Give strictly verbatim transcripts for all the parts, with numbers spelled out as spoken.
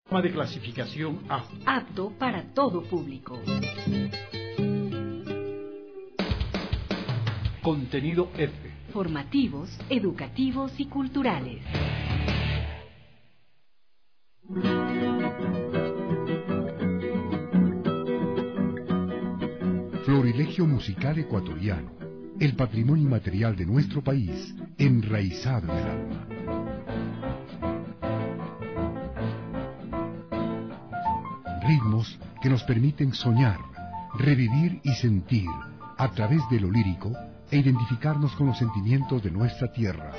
De clasificación A. Apto para todo público. Contenido F. Formativos, educativos y culturales. Florilegio musical ecuatoriano, el patrimonio inmaterial de nuestro país, enraizado en el alma. Ritmos que nos permiten soñar, revivir y sentir a través de lo lírico e identificarnos con los sentimientos de nuestra tierra.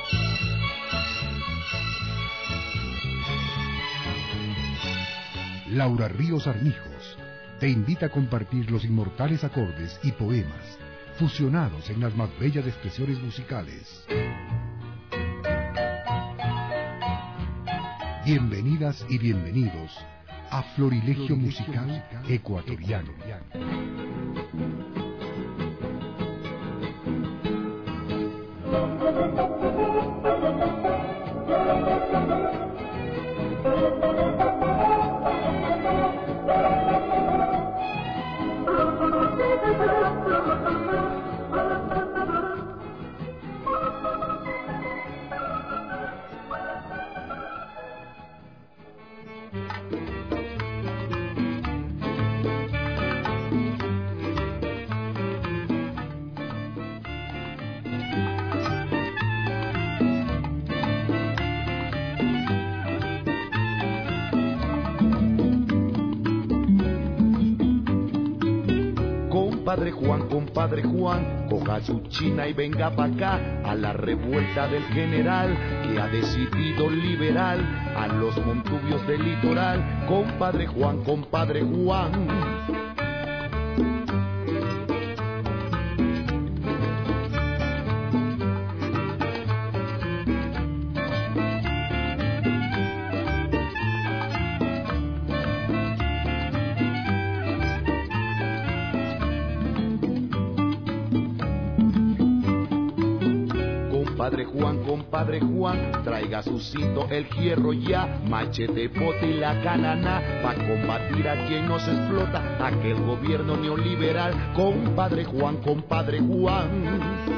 Laura Ríos Armijos te invita a compartir los inmortales acordes y poemas fusionados en las más bellas expresiones musicales. Bienvenidas y bienvenidos a Florilegio Musical Ecuatoriano. Compadre Juan, compadre Juan, coja su china y venga pa' acá a la revuelta del general que ha decidido liberar a los montubios del litoral. Compadre Juan, compadre Juan. Compadre Juan, compadre Juan, traiga su cinto, el hierro ya, machete, pote y la canana, pa' combatir a quien nos explota, aquel gobierno neoliberal. Compadre Juan, compadre Juan.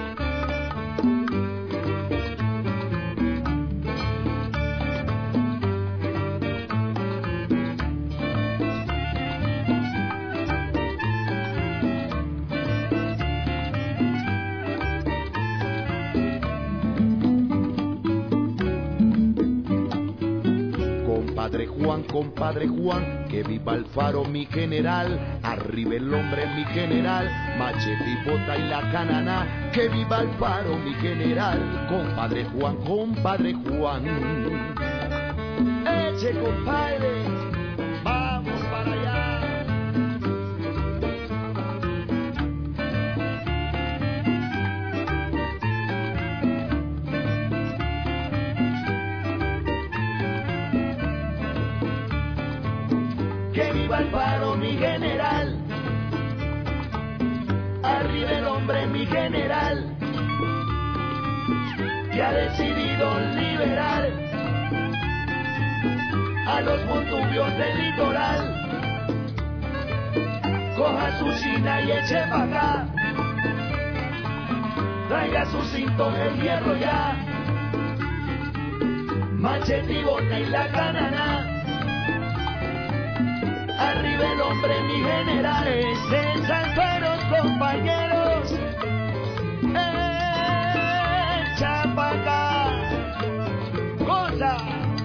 Compadre Juan, compadre Juan, que viva el faro mi general, arriba el hombre mi general, machete y bota y la canana, que viva el faro mi general. Compadre Juan, compadre Juan. Eche compadre, vamos para allá. Que viva el faro mi general, arriba el hombre mi general, que ha decidido liberar a los montubios del litoral. Coja su china y eche pa' acá, traiga su cinto, el hierro ya, machete y bota y la canana, arriba el hombre mi general. Es salteros compañeros, echa pa' acá, goza.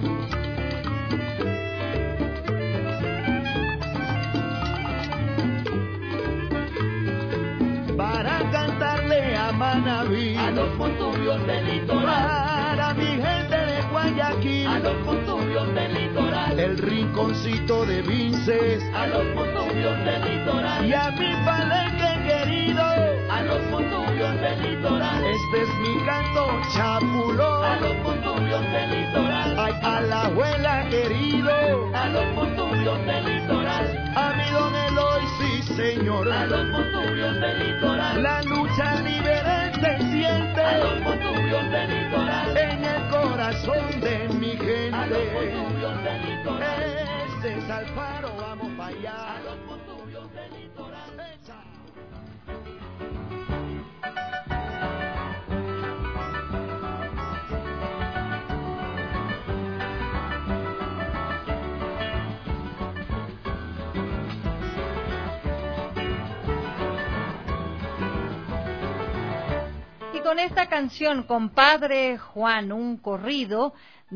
Para cantarle a Manaví, a los montubios del litoral, para mi gente de Guayaquil, a los montubios del litoral, el rinconcito de Vinces, a los montubios del litoral, y a mi Palenque querido, a los montubios del litoral. Este es mi canto chapulón, a los montubios del litoral. Ay, a la abuela querido, a los montubios del litoral. A mi don Eloy, sí señor, a los montubios del litoral. La lucha liberal se siente, a los montubios del litoral, en el corazón de mi gente, a los montubios del litoral. Eh, Alfaro, vamos para allá. A los Montubios del litoral. Echa. Y con esta canción, Compadre Juan, un corrido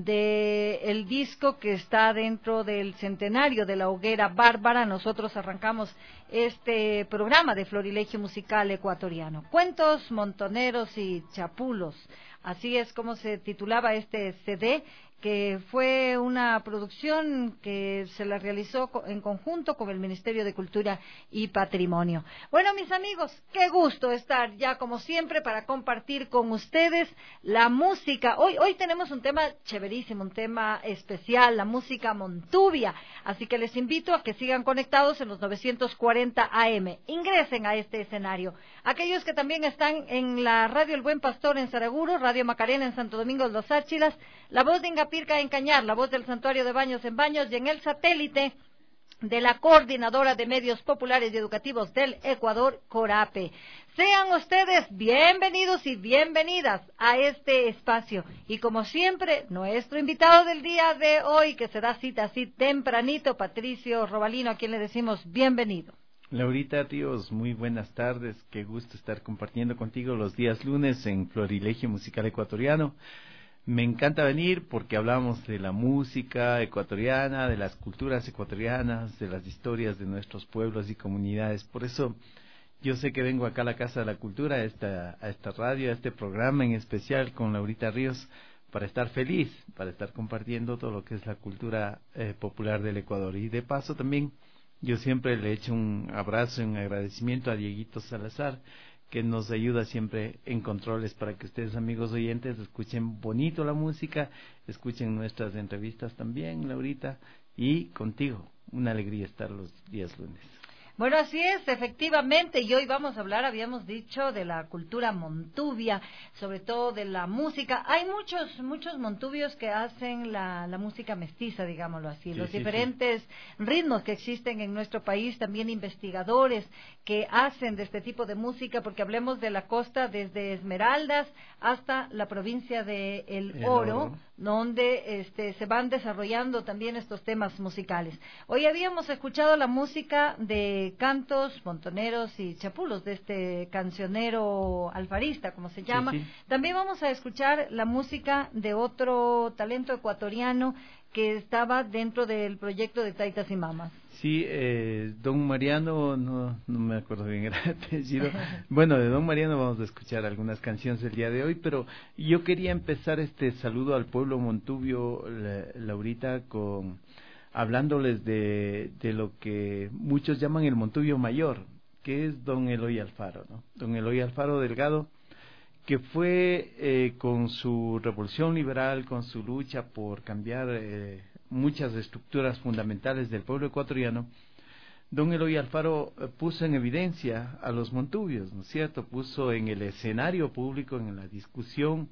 de el disco que está dentro del centenario de la Hoguera Bárbara, nosotros arrancamos este programa de Florilegio Musical Ecuatoriano. Cuentos, montoneros y chapulos, así es como se titulaba este C D, que fue una producción que se la realizó en conjunto con el Ministerio de Cultura y Patrimonio. Bueno, mis amigos, qué gusto estar ya como siempre para compartir con ustedes la música. Hoy, hoy tenemos un tema chéverísimo, un tema especial, la música montubia. Así que les invito a que sigan conectados en los novecientos cuarenta A M. Ingresen a este escenario. Aquellos que también están en la Radio El Buen Pastor en Saraguro, Radio Macarena en Santo Domingo de los Áchilas, La Voz de Ingapirca en Cañar, La Voz del Santuario de Baños en Baños, y en el satélite de la Coordinadora de Medios Populares y Educativos del Ecuador, CORAPE. Sean ustedes bienvenidos y bienvenidas a este espacio. Y como siempre, nuestro invitado del día de hoy, que se da cita así tempranito, Patricio Robalino, a quien le decimos bienvenido. Laurita, tíos, muy buenas tardes. Qué gusto estar compartiendo contigo los días lunes en Florilegio Musical Ecuatoriano. Me encanta venir porque hablamos de la música ecuatoriana, de las culturas ecuatorianas, de las historias de nuestros pueblos y comunidades. Por eso yo sé que vengo acá a la Casa de la Cultura, a esta, a esta radio, a este programa en especial con Laurita Ríos, para estar feliz, para estar compartiendo todo lo que es la cultura eh, popular del Ecuador. Y de paso también yo siempre le echo un abrazo y un agradecimiento a Dieguito Salazar, que nos ayuda siempre en controles para que ustedes, amigos oyentes, escuchen bonito la música, escuchen nuestras entrevistas también, Laurita, y contigo. Una alegría estar los días lunes. Bueno, así es, efectivamente, y hoy vamos a hablar, habíamos dicho, de la cultura montubia, sobre todo de la música. Hay muchos muchos montubios que hacen la, la música mestiza, digámoslo así, sí, los sí, diferentes sí. ritmos que existen en nuestro país, también investigadores que hacen de este tipo de música, porque hablemos de la costa desde Esmeraldas hasta la provincia de El, El Oro, Oro, donde este, se van desarrollando también estos temas musicales. Hoy habíamos escuchado la música de cantos, montoneros y chapulos, de este cancionero alfarista, como se llama. Sí, sí. También vamos a escuchar la música de otro talento ecuatoriano que estaba dentro del proyecto de Taitas y Mamas. Sí, eh, don Mariano, no, no me acuerdo bien el apellido. Bueno, de don Mariano vamos a escuchar algunas canciones el día de hoy, pero yo quería empezar este saludo al pueblo montubio, la, Laurita, con hablándoles de, de lo que muchos llaman el Montubio Mayor, que es don Eloy Alfaro, ¿no? Don Eloy Alfaro Delgado, que fue eh, con su revolución liberal, con su lucha por cambiar eh, muchas estructuras fundamentales del pueblo ecuatoriano. Don Eloy Alfaro eh, puso en evidencia a los montubios, ¿no es cierto? Puso en el escenario público, en la discusión,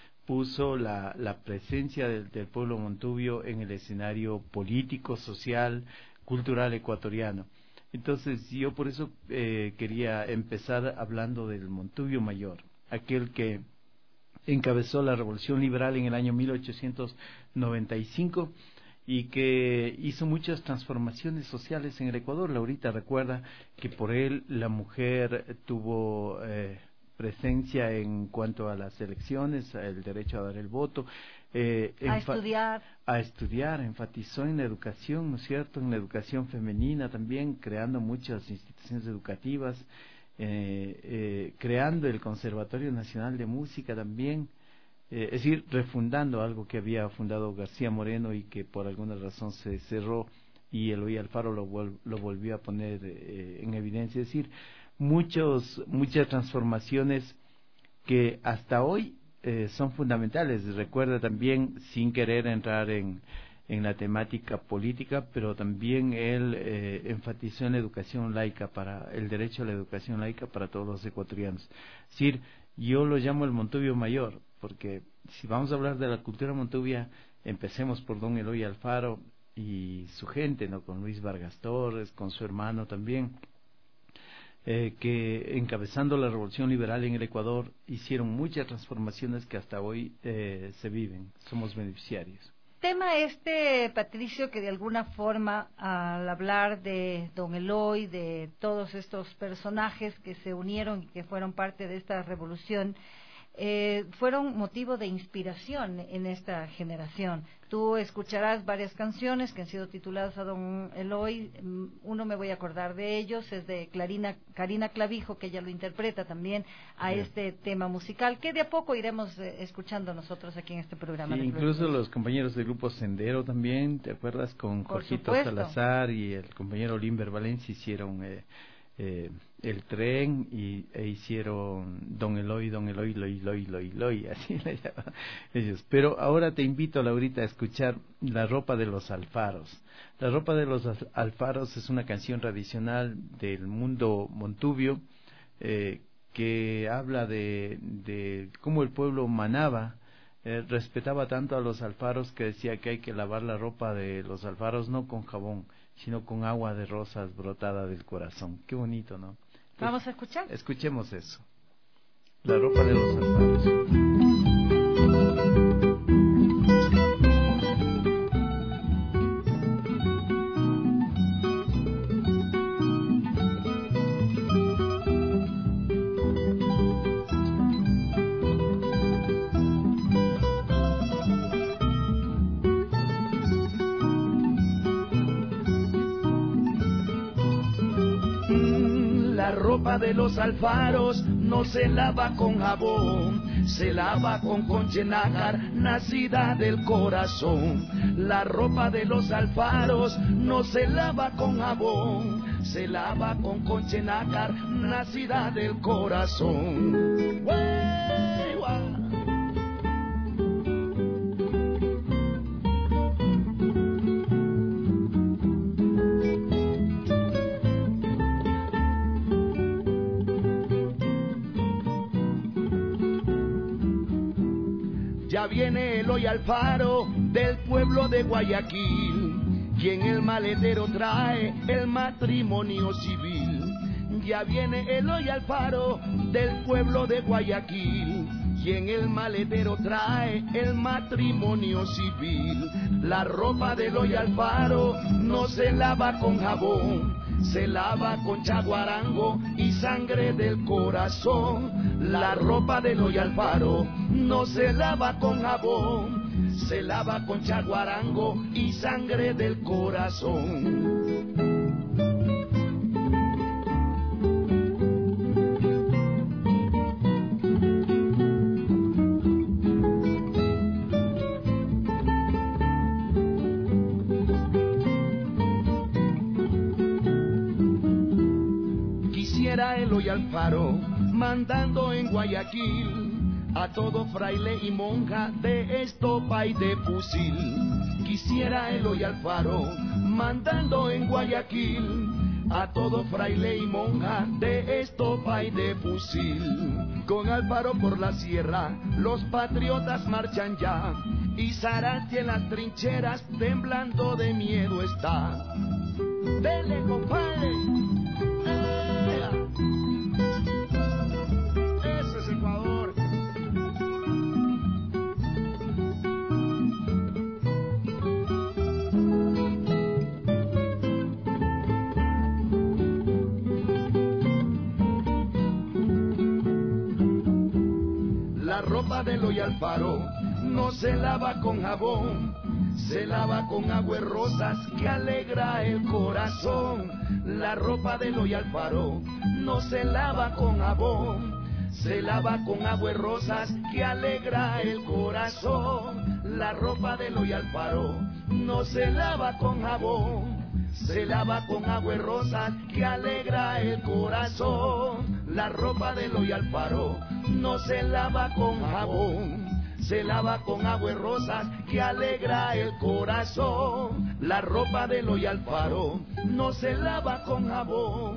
puso la, la presencia del, del pueblo montubio en el escenario político, social, cultural ecuatoriano. Entonces yo por eso eh, quería empezar hablando del Montubio Mayor, aquel que encabezó la revolución liberal en el año mil ochocientos noventa y cinco y que hizo muchas transformaciones sociales en el Ecuador. Laurita recuerda que por él la mujer tuvo eh, presencia en cuanto a las elecciones, el derecho a dar el voto, eh, a estudiar, a estudiar, enfatizó en la educación, ¿no es cierto?, en la educación femenina también, creando muchas instituciones educativas, eh, eh, creando el Conservatorio Nacional de Música también, eh, es decir, refundando algo que había fundado García Moreno y que por alguna razón se cerró y Eloy Alfaro lo, vol lo volvió a poner eh, en evidencia, es decir, muchos muchas transformaciones que hasta hoy eh, son fundamentales. Recuerda también, sin querer entrar en, en la temática política, pero también él eh, enfatizó en la educación laica, para el derecho a la educación laica para todos los ecuatorianos. Es decir, yo lo llamo el Montubio Mayor, porque si vamos a hablar de la cultura montubia, empecemos por don Eloy Alfaro, y su gente, ¿no? Con Luis Vargas Torres, con su hermano también, eh, que encabezando la revolución liberal en el Ecuador hicieron muchas transformaciones que hasta hoy eh, se viven, somos beneficiarios. Tema este, Patricio, que de alguna forma al hablar de don Eloy, de todos estos personajes que se unieron y que fueron parte de esta revolución, eh, fueron motivo de inspiración en esta generación. Tú escucharás varias canciones que han sido tituladas a don Eloy. Uno me voy a acordar de ellos, es de Clarina, Karina Clavijo, que ella lo interpreta también a sí. este tema musical, que de a poco iremos eh, escuchando nosotros aquí en este programa. Sí, de incluso Flores. Los compañeros del grupo Sendero también, ¿te acuerdas? Con Por Jorgito supuesto. Salazar y el compañero Limber Valencia hicieron eh, eh, El Tren y, e hicieron Don Eloy, Don Eloy, Loy, Loy, Loy, Loy, así le llaman ellos. Pero ahora te invito, Laurita, a escuchar La Ropa de los Alfaros. La Ropa de los Alfaros es una canción tradicional del mundo montubio eh, que habla de, de cómo el pueblo manaba, eh, respetaba tanto a los alfaros que decía que hay que lavar la ropa de los alfaros no con jabón, sino con agua de rosas brotada del corazón. Qué bonito, ¿no? Entonces, ¿vamos a escuchar? Escuchemos eso. La ropa de los alfaros. La ropa de los alfaros no se lava con jabón, se lava con concha en nácar, nacida del corazón. La ropa de los alfaros no se lava con jabón, se lava con concha en nácar, nacida del corazón. Ya viene Eloy Alfaro del pueblo de Guayaquil, quien el maletero trae el matrimonio civil. Ya viene Eloy Alfaro del pueblo de Guayaquil, quien el maletero trae el matrimonio civil. La ropa de Eloy Alfaro no se lava con jabón, se lava con chaguarango y sangre del corazón. La ropa de Eloy Alfaro no se lava con jabón, se lava con chaguarango y sangre del corazón. Quisiera Eloy Alfaro mandando en Guayaquil a todo fraile y monja de estopa y de fusil. Quisiera Eloy Alfaro mandando en Guayaquil a todo fraile y monja de estopa y de fusil. Con Alfaro por la sierra los patriotas marchan ya, y Zárate en las trincheras temblando de miedo está. Dele, compadre. Eso es Ecuador. La ropa de Eloy Alfaro no se lava con jabón, se lava con agua y rosas que alegra el corazón. La ropa de Eloy Alfaro no se lava con jabón, se lava con agua y rosas que alegra el corazón. La ropa de Eloy Alfaro no se lava con jabón, se lava con agua y rosas que alegra el corazón. La ropa de Eloy Alfaro no se lava con jabón, se lava con agua y rosas que alegra el corazón. La ropa de Eloy Alfaro no se lava con jabón,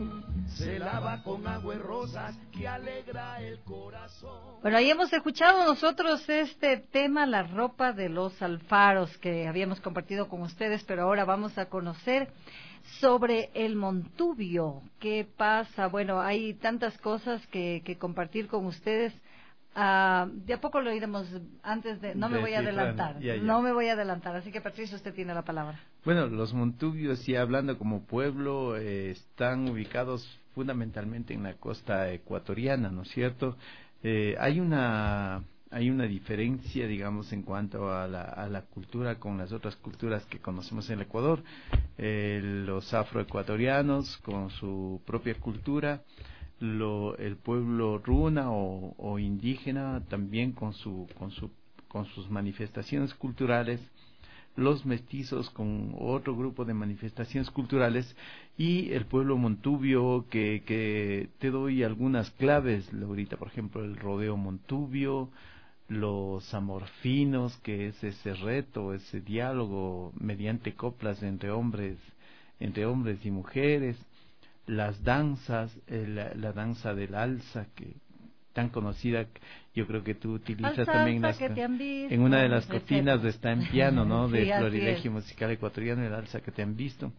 se lava con agua y rosas que alegra el corazón. Bueno, ahí hemos escuchado nosotros este tema, la ropa de los alfaros, que habíamos compartido con ustedes, pero ahora vamos a conocer sobre el Montubio. ¿Qué pasa? Bueno, hay tantas cosas que, que compartir con ustedes. Uh, de a poco lo iremos antes de... No me de, voy a adelantar, ya, ya. no me voy a adelantar. Así que, Patricio, usted tiene la palabra. Bueno, los Montubios, ya hablando como pueblo, eh, están ubicados fundamentalmente en la costa ecuatoriana, ¿no es cierto? Eh, hay una hay una diferencia, digamos, en cuanto a la, a la cultura con las otras culturas que conocemos en el Ecuador. Eh, los afroecuatorianos con su propia cultura, lo, el pueblo runa o, o indígena también con su con su con sus manifestaciones culturales, los mestizos con otro grupo de manifestaciones culturales, y el pueblo montubio, que, que te doy algunas claves, Laurita, por ejemplo, el rodeo montubio, los amorfinos, que es ese reto, ese diálogo mediante coplas entre hombres, entre hombres y mujeres, las danzas, eh, la, la danza del alza, que tan conocida, yo creo que tú utilizas alza, también alza, las, que te han visto, en una de las cortinas está en piano, ¿no? Sí, de así Florilegio es. Musical Ecuatoriano, el alza que te han visto.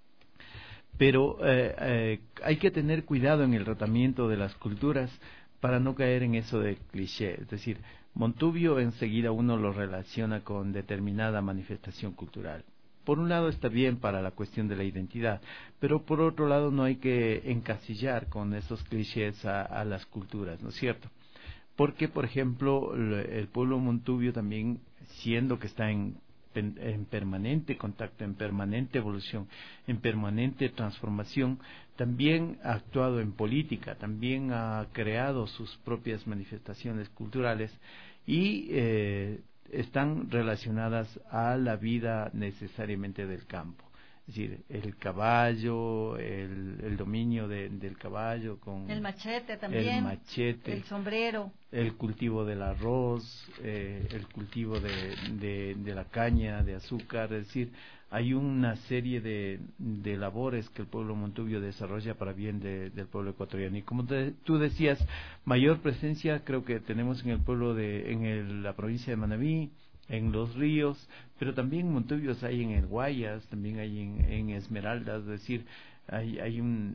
Pero eh, eh, hay que tener cuidado en el tratamiento de las culturas para no caer en eso de cliché. Es decir, Montubio enseguida uno lo relaciona con determinada manifestación cultural. Por un lado está bien para la cuestión de la identidad, pero por otro lado no hay que encasillar con esos clichés a, a las culturas, ¿no es cierto? Porque, por ejemplo, el pueblo montubio también, siendo que está en, en, en permanente contacto, en permanente evolución, en permanente transformación, también ha actuado en política, también ha creado sus propias manifestaciones culturales y eh, están relacionadas a la vida necesariamente del campo. Es decir, el caballo, el, el dominio de, del caballo con... El machete también, el machete, el sombrero. El cultivo del arroz, eh, el cultivo de, de, de la caña, de azúcar. Es decir, hay una serie de, de labores que el pueblo montubio desarrolla para bien de, del pueblo ecuatoriano. Y como te, tú decías, mayor presencia creo que tenemos en el pueblo de, en el, la provincia de Manabí, en los ríos, pero también montubios hay en el Guayas, también hay en, en Esmeraldas. Es decir, hay, hay un,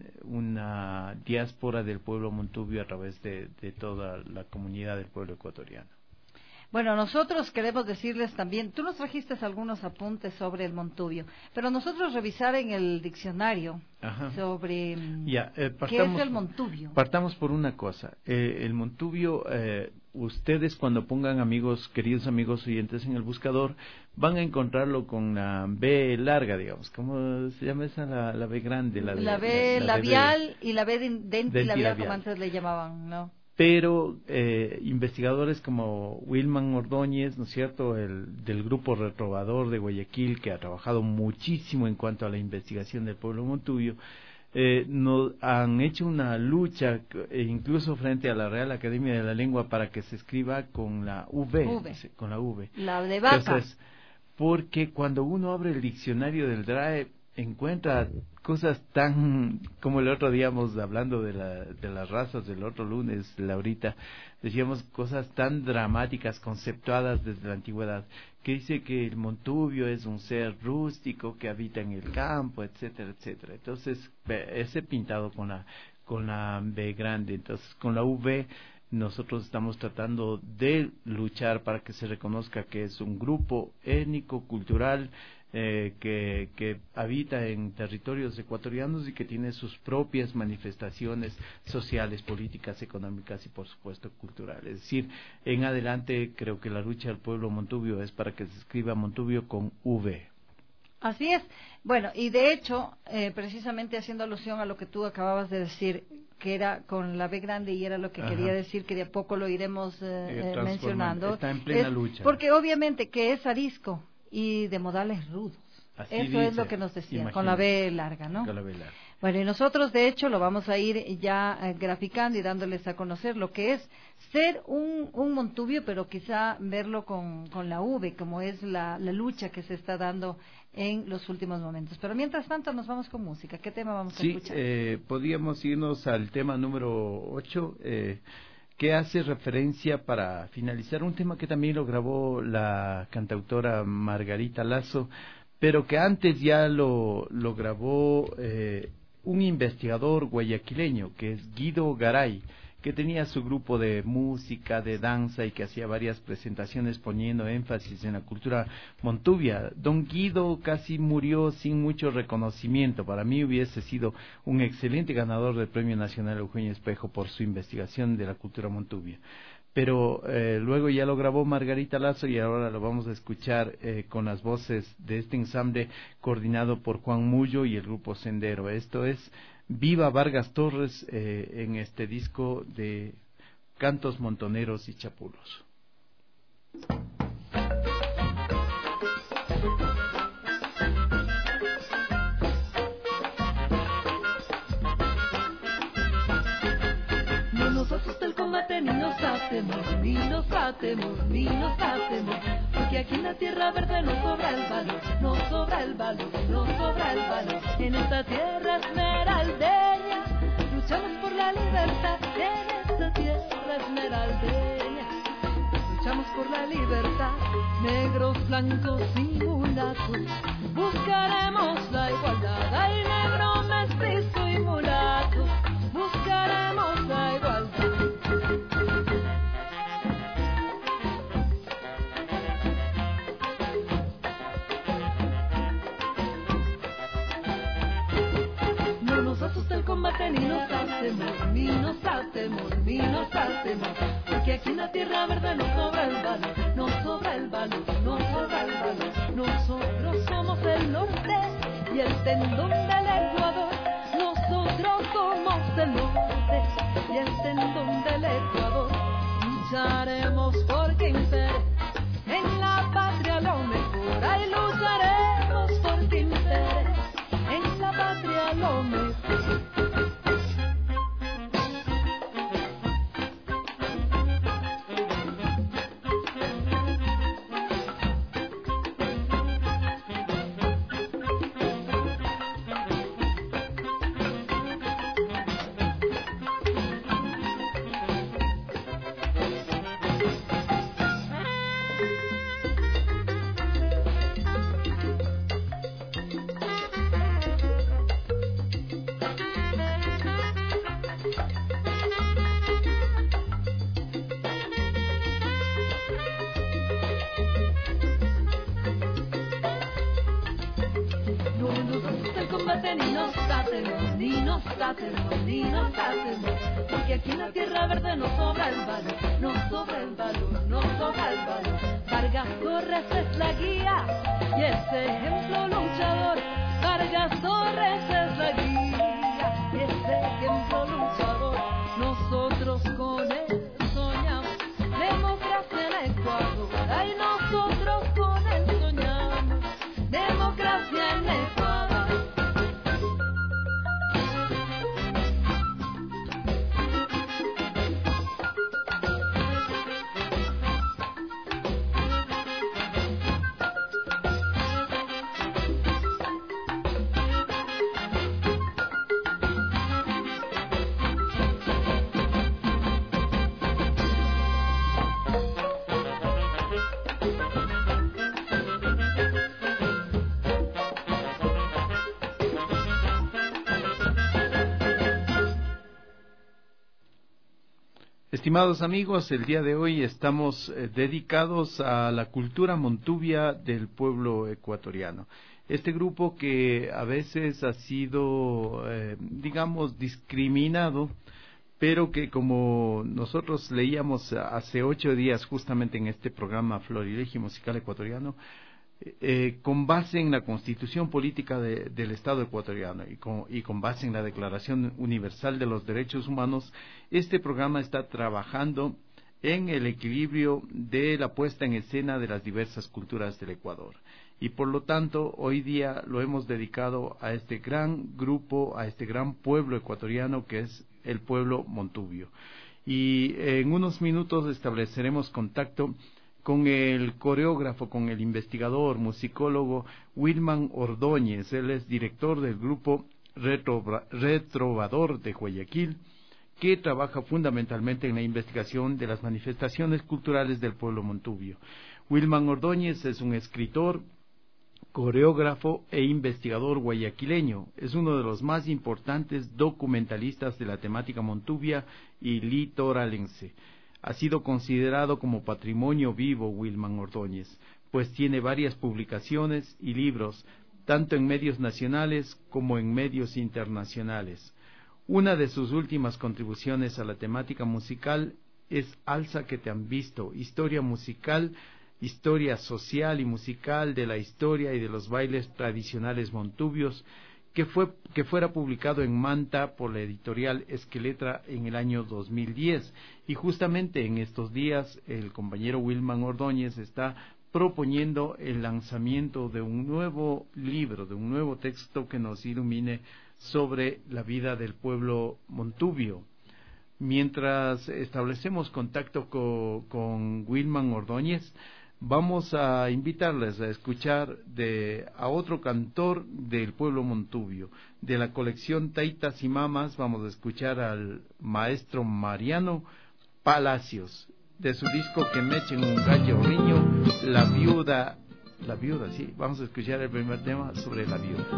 una diáspora del pueblo montubio a través de, de toda la comunidad del pueblo ecuatoriano. Bueno, nosotros queremos decirles también, tú nos trajiste algunos apuntes sobre el montubio, pero nosotros revisar en el diccionario Ajá. sobre ya, eh, partamos, qué es el montubio. Partamos por una cosa, eh, el montubio, eh, ustedes cuando pongan amigos, queridos amigos oyentes en el buscador, van a encontrarlo con la B larga, digamos, ¿cómo se llama esa? La, la B grande. La, de, la B la, la labial B, y la B dentilabial, dentilabial, como antes le llamaban, ¿no? Pero eh, investigadores como Wilman Ordóñez, ¿no es cierto?, el del grupo Retrobador de Guayaquil, que ha trabajado muchísimo en cuanto a la investigación del pueblo montubio, eh, no, han hecho una lucha, eh, incluso frente a la Real Academia de la Lengua, para que se escriba con la V, v. con la V. La de vaca. Entonces, porque cuando uno abre el diccionario del D R A E, encuentra cosas tan, como el otro día hablando de, la, de las razas del otro lunes, Laurita, decíamos cosas tan dramáticas, conceptuadas desde la antigüedad, que dice que el montubio es un ser rústico que habita en el campo, etcétera, etcétera. Entonces, ese pintado con la, con la B grande. Entonces, con la V, nosotros estamos tratando de luchar para que se reconozca que es un grupo étnico, cultural, Eh, que, que habita en territorios ecuatorianos y que tiene sus propias manifestaciones sociales, políticas, económicas y por supuesto culturales. Es decir, en adelante creo que la lucha del pueblo montubio es para que se escriba Montubio con V. Así es. Bueno, y de hecho, eh, precisamente haciendo alusión a lo que tú acababas de decir, que era con la B grande y era lo que Ajá. quería decir, que de a poco lo iremos eh, eh, mencionando. Está en plena es lucha. Porque obviamente que es arisco y de modales rudos. Así Eso dice, es lo que nos decía, imagínate. con la B larga, ¿no? Con la B larga. Bueno, y nosotros de hecho lo vamos a ir ya eh, graficando y dándoles a conocer lo que es ser un, un Montubio, pero quizá verlo con, con la V, como es la, la lucha que se está dando en los últimos momentos. Pero mientras tanto nos vamos con música. ¿Qué tema vamos a Sí, escuchar? eh, podríamos irnos al tema número ocho, eh, que hace referencia, para finalizar, un tema que también lo grabó la cantautora Margarita Lazo, pero que antes ya lo, lo grabó eh, un investigador guayaquileño, que es Guido Garay, que tenía su grupo de música, de danza, y que hacía varias presentaciones poniendo énfasis en la cultura montubia. Don Guido casi murió sin mucho reconocimiento. Para mí hubiese sido un excelente ganador del Premio Nacional Eugenio Espejo por su investigación de la cultura montubia. Pero eh, luego ya lo grabó Margarita Lazo y ahora lo vamos a escuchar eh, con las voces de este ensamble coordinado por Juan Mullo y el grupo Sendero. Esto es Viva Vargas Torres eh, en este disco de Cantos Montoneros y Chapulos. No nos asusta el combate, ni nos atemos, ni nos atemos, ni nos atemos, porque aquí en la tierra verde nos sobra el valor, nos sobra el valor, nos sobra el valor. En esta tierra esmeraldeña luchamos por la libertad, en esta tierra esmeraldeña luchamos por la libertad. Negros, blancos y mulatos buscaremos la igualdad. Ay, negro, mestizo y mulato, buscaremos la igualdad. No nos asusta el combate, ni nos hacemos, ni nos hacemos, ni nos hacemos, porque aquí en la tierra verde nos sobra el valor, nos sobra el valor, nos sobra el valor. Nosotros somos el norte y el tendón del Ecuador. Nosotros somos el norte y el tendón del Ecuador. Lucharemos porque impere en la patria lo mejor. Ay, lucharemos porque impere en la patria lo mejor. Ni nos atemos, ni nos atemos, ni nos atemos, porque aquí en la tierra verde nos sobra el valor, nos sobra el valor, nos sobra el valor. Vargas Torres es la guía y ese ejemplo luchador. Vargas Torres es la guía y ese ejemplo luchador. Nosotros con él soñamos democracia en Ecuador. Ay, nosotros con él soñamos democracia en Ecuador. Estimados amigos, el día de hoy estamos eh, dedicados a la cultura montubia del pueblo ecuatoriano. Este grupo que a veces ha sido, eh, digamos, discriminado, pero que como nosotros leíamos hace ocho días justamente en este programa Florilegio Musical Ecuatoriano, Eh, con base en la Constitución Política de, del Estado ecuatoriano y con, y con base en la Declaración Universal de los Derechos Humanos, este programa está trabajando en el equilibrio de la puesta en escena de las diversas culturas del Ecuador. y por lo tanto hoy día lo hemos dedicado a este gran grupo, a este gran pueblo ecuatoriano que es el pueblo montubio. Y en unos minutos estableceremos contacto con el coreógrafo, con el investigador, musicólogo Wilman Ordóñez. Él es director del grupo Retro, Retrovador de Guayaquil, que trabaja fundamentalmente en la investigación de las manifestaciones culturales del pueblo montubio. Wilman Ordóñez es un escritor, coreógrafo e investigador guayaquileño. Es uno de los más importantes documentalistas de la temática montubia y litoralense. Ha sido considerado como patrimonio vivo Wilman Ordóñez, pues tiene varias publicaciones y libros, tanto en medios nacionales como en medios internacionales. Una de sus últimas contribuciones a la temática musical es Alza que te han visto, historia musical, historia social y musical de la historia y de los bailes tradicionales montubios, que fue que fuera publicado en Manta por la editorial Esqueletra en el año dos mil diez. Y justamente en estos días el compañero Wilman Ordóñez está proponiendo el lanzamiento de un nuevo libro, de un nuevo texto que nos ilumine sobre la vida del pueblo montubio. Mientras establecemos contacto co, con Wilman Ordóñez, vamos a invitarles a escuchar de, a otro cantor del pueblo montubio. De la colección Taitas y Mamas vamos a escuchar al maestro Mariano Palacios, de su disco Que me echen un gallo riño, La Viuda. La Viuda, sí, vamos a escuchar el primer tema sobre la viuda.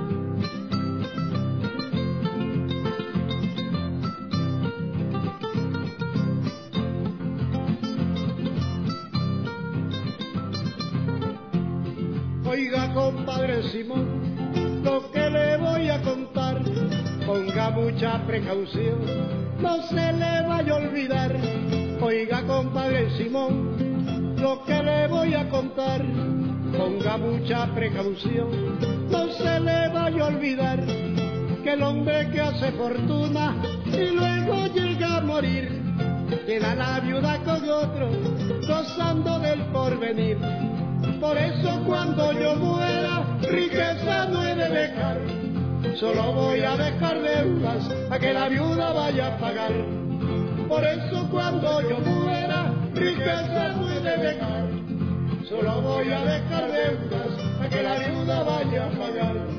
Oiga, compadre Simón, lo que le voy a contar, ponga mucha precaución, no se le vaya a olvidar. Oiga, compadre Simón, lo que le voy a contar, ponga mucha precaución, no se le vaya a olvidar, que el hombre que hace fortuna y luego llega a morir, queda la viuda con otro, gozando del porvenir. Por eso cuando yo muera, riqueza no he de dejar, solo voy a dejar deudas a que la viuda vaya a pagar. Por eso cuando yo muera, riqueza no he de dejar, solo voy a dejar deudas a que la viuda vaya a pagar.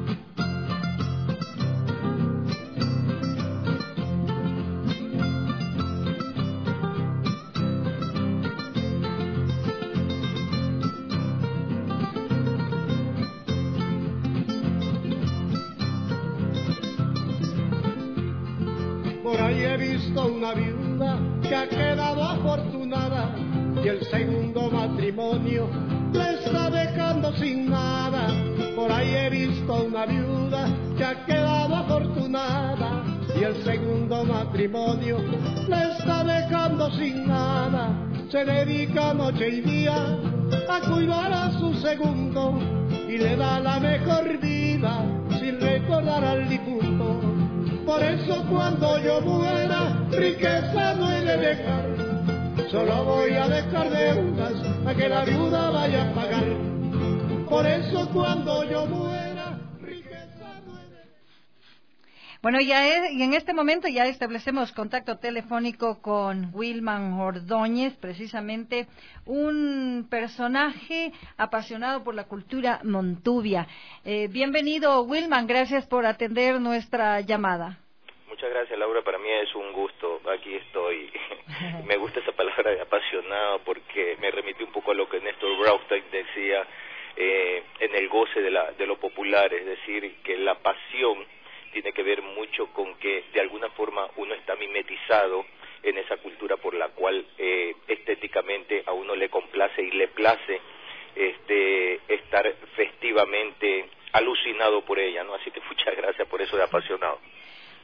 Por ahí he visto una viuda que ha quedado afortunada y el segundo matrimonio le está dejando sin nada. Por ahí he visto una viuda que ha quedado afortunada y el segundo matrimonio le está dejando sin nada. Se dedica noche y día a cuidar a su segundo y le da la mejor vida sin recordar al difunto. Por eso cuando yo muera, riqueza no he de dejar, solo voy a dejar deudas a que la viuda vaya a pagar. Por eso cuando yo muera, riqueza no he de dejar. Bueno, ya es, y en este momento ya establecemos contacto telefónico con Wilman Ordóñez, precisamente un personaje apasionado por la cultura montubia. Eh, bienvenido, Wilman, gracias por atender nuestra llamada. Muchas gracias, Laura, para mí es un gusto, aquí estoy. Me gusta esa palabra de apasionado porque me remite un poco a lo que Néstor Braustein decía eh, en el goce de, la, de lo popular, es decir, que la pasión tiene que ver mucho con que de alguna forma uno está mimetizado en esa cultura por la cual eh, estéticamente a uno le complace y le place este, estar festivamente alucinado por ella, ¿no? Así que muchas gracias por eso de apasionado.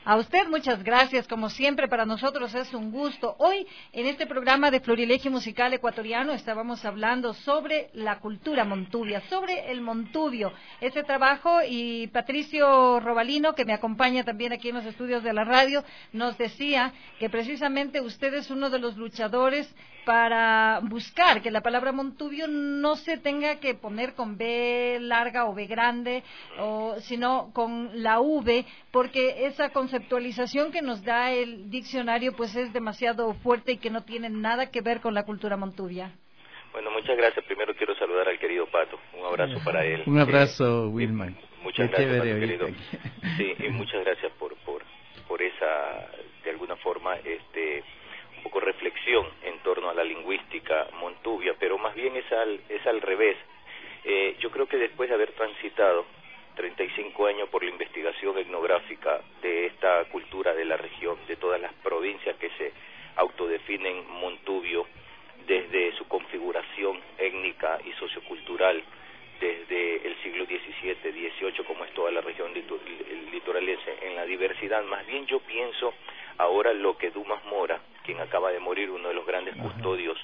A usted muchas gracias, como siempre para nosotros es un gusto. Hoy en este programa de Florilegio Musical Ecuatoriano estábamos hablando sobre la cultura montuvia, sobre el montuvio, ese trabajo, y Patricio Robalino, que me acompaña también aquí en los estudios de la radio, nos decía que precisamente usted es uno de los luchadores para buscar que la palabra montuvio no se tenga que poner con B larga o B grande, o, sino con la V, porque esa conceptualización que nos da el diccionario pues es demasiado fuerte y que no tiene nada que ver con la cultura montuvia. Bueno, muchas gracias. Primero quiero saludar al querido Pato. Un abrazo para él. Un abrazo, eh, Wilman. Muchas Qué gracias, Pato, querido. Sí, y muchas gracias por, por, por esa, de alguna forma, este... un poco reflexión en torno a la lingüística montuvia, pero más bien es al, es al revés. Eh, yo creo que después de haber transitado treinta y cinco años por la investigación etnográfica de esta cultura de la región, de todas las provincias que se autodefinen montuvio, desde su configuración étnica y sociocultural, desde el siglo diecisiete, dieciocho, como es toda la región litoraleña, en la diversidad, más bien yo pienso ahora lo que Dumas Mora, quien acaba de morir, uno de los grandes custodios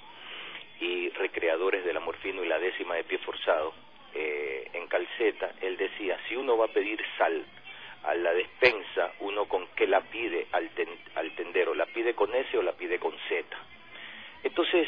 y recreadores del amor fino y la décima de pie forzado, eh, en Calceta, él decía, si uno va a pedir sal a la despensa, uno con qué la pide al, ten, al tendero, la pide con S o la pide con Z. Entonces,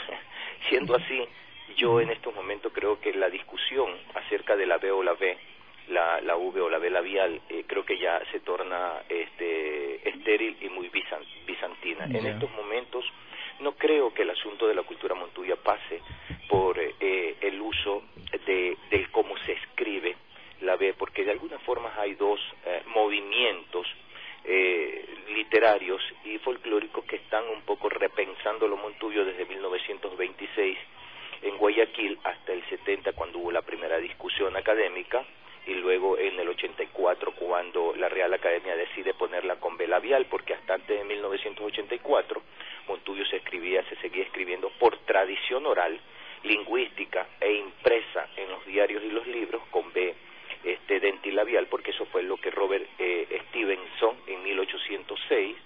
siendo así, yo en estos momentos creo que la discusión acerca de la B o la B, la, la V o la B labial, eh, creo que ya se torna este, estéril y muy bizantina. Yeah. En estos momentos no creo que el asunto de la cultura montuvia pase por eh, el uso de, del cómo se escribe la B, porque de alguna forma hay dos eh, movimientos eh, literarios y folclóricos que están un poco repensando lo montuvio desde mil novecientos veintiséis en Guayaquil hasta el setenta, cuando hubo la primera discusión académica, y luego en el ochenta y cuatro cuando la Real Academia decide ponerla con B labial, porque hasta antes de mil novecientos ochenta y cuatro montuvio se escribía, se seguía escribiendo por tradición oral, lingüística e impresa en los diarios y los libros con B este, dentilabial, porque eso fue lo que Robert eh, Stevenson en mil ochocientos seis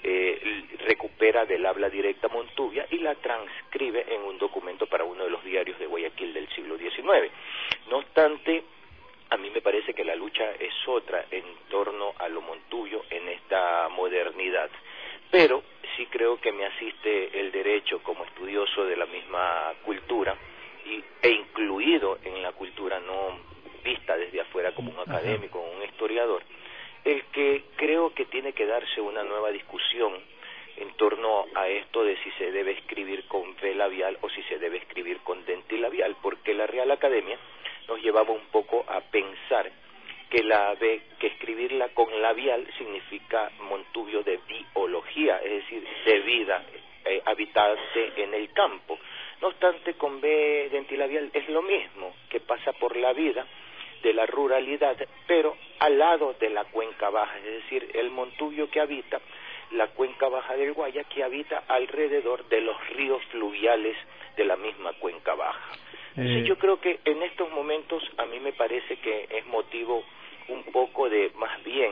eh, recupera del habla directa montuvia y la transcribe en un documento para uno de los diarios de Guayaquil del siglo diecinueve. No obstante, a mí me parece que la lucha es otra en torno a lo montuvio en esta modernidad, pero sí creo que me asiste el derecho como estudioso de la misma cultura y, e incluido en la cultura, no vista desde afuera como un académico o un historiador, el que creo que tiene que darse una nueva discusión en torno a esto de si se debe escribir con V labial o si se debe escribir con dentilabial, porque la Real Academia nos llevaba un poco a pensar que la B, que escribirla con labial significa montuvio de biología, es decir, de vida eh, habitante en el campo. No obstante, con B dentilabial es lo mismo, que pasa por la vida de la ruralidad, pero al lado de la cuenca baja, es decir, el montuvio que habita la cuenca baja del Guaya, que habita alrededor de los ríos fluviales de la misma cuenca baja. Entonces, yo creo que en estos momentos a mí me parece que es motivo un poco de, más bien,